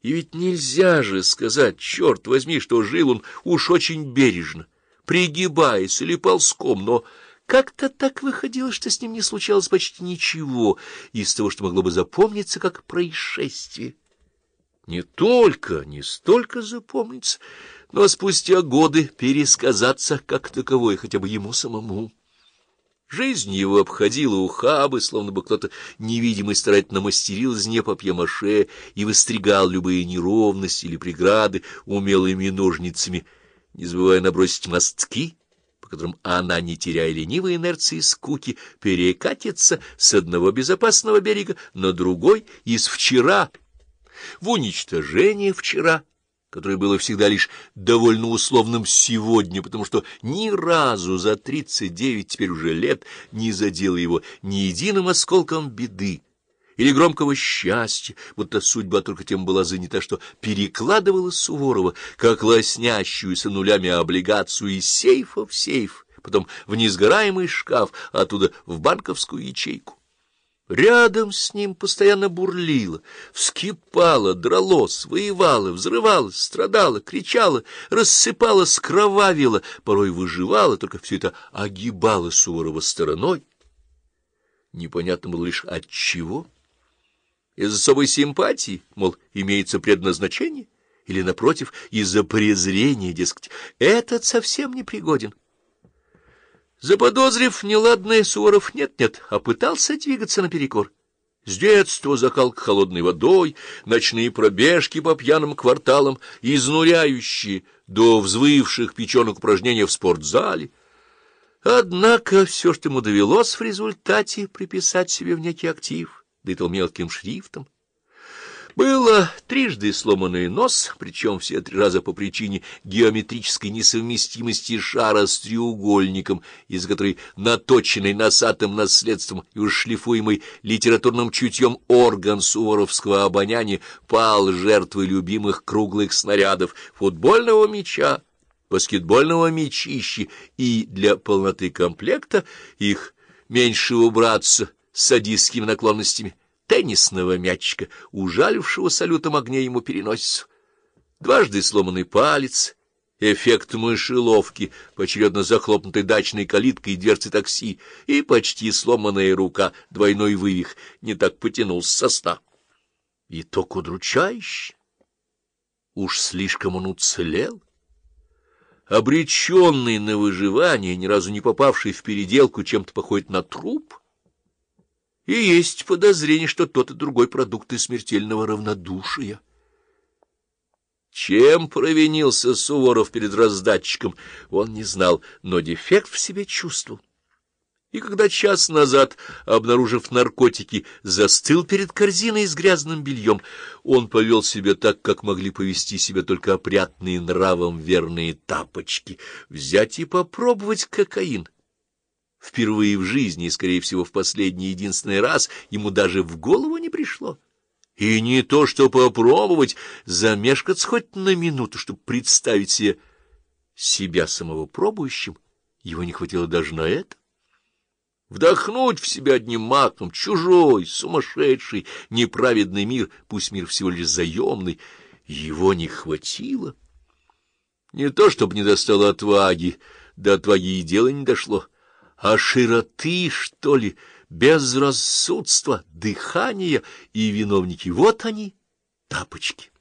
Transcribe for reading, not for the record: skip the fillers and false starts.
И ведь нельзя же сказать, черт возьми, что жил он уж очень бережно, пригибаясь или ползком, но как-то так выходило, что с ним не случалось почти ничего из того, что могло бы запомниться как происшествие. Не столько запомниться, но спустя годы пересказаться как таковое хотя бы ему самому. Жизнь его обходила ухабы, словно бы кто-то невидимый старательно мастерил из нее папье-маше и выстригал любые неровности или преграды умелыми ножницами, не забывая набросить мостки, по которым она, не теряя ленивой инерции и скуки, перекатится с одного безопасного берега на другой из вчера в уничтожение вчера, которое было всегда лишь довольно условным сегодня, потому что ни разу за 39 теперь уже лет не задело его ни единым осколком беды или громкого счастья, будто судьба только тем была занята, что перекладывала Суворова, как лоснящуюся нулями облигацию из сейфа в сейф, потом в несгораемый шкаф, а оттуда в банковскую ячейку. Рядом с ним постоянно бурлило, вскипало, дралось, воевало, взрывалось, страдало, кричало, рассыпалось, кровавило, порой выживало, только все это огибало Суворова стороной. Непонятно было лишь от чего. Из особой симпатии, мол, имеется предназначение, или, напротив, из-за презрения, дескать, этот совсем не пригоден. Заподозрив неладное, Суворов нет-нет, а пытался двигаться наперекор. С детства закалка холодной водой, ночные пробежки по пьяным кварталам, изнуряющие до взвывших печенок упражнения в спортзале. Однако все, что ему довелось в результате приписать себе в некий актив, да и то мелким шрифтом, было трижды сломанный нос, причем все 3 раза по причине геометрической несовместимости шара с треугольником, из которой наточенный носатым наследством и уж шлифуемый литературным чутьем орган суворовского обоняния пал жертвой любимых круглых снарядов футбольного мяча, баскетбольного мячища и, для полноты комплекта, их меньшего братца с садистскими наклонностями, теннисного мячика, ужалившего салютом огня ему переносицу. Дважды сломанный палец, эффект мышеловки, поочередно захлопнутой дачной калиткой и дверцы такси, и почти сломанная рука, двойной вывих, не так потянулся со сна. Итог удручающий. Уж слишком он уцелел. Обреченный на выживание, ни разу не попавший в переделку, чем-то походит на труп, и есть подозрение, что тот и другой продукты смертельного равнодушия. Чем провинился Суворов перед раздатчиком, он не знал, но дефект в себе чувствовал. И когда час назад, обнаружив наркотики, застыл перед корзиной с грязным бельем, он повел себя так, как могли повести себя только опрятные нравом верные тапочки, взять и попробовать кокаин. Впервые в жизни, и, скорее всего, в последний единственный раз, ему даже в голову не пришло. И не то что попробовать, замешкаться хоть на минуту, чтобы представить себе себя самого пробующим, его не хватило даже на это. Вдохнуть в себя одним махом чужой, сумасшедший, неправедный мир, пусть мир всего лишь заемный, его не хватило. Не то чтобы не достало отваги, до отваги и дело не дошло, а широты, что ли, безрассудства, дыхания и виновники. Вот они, тапочки.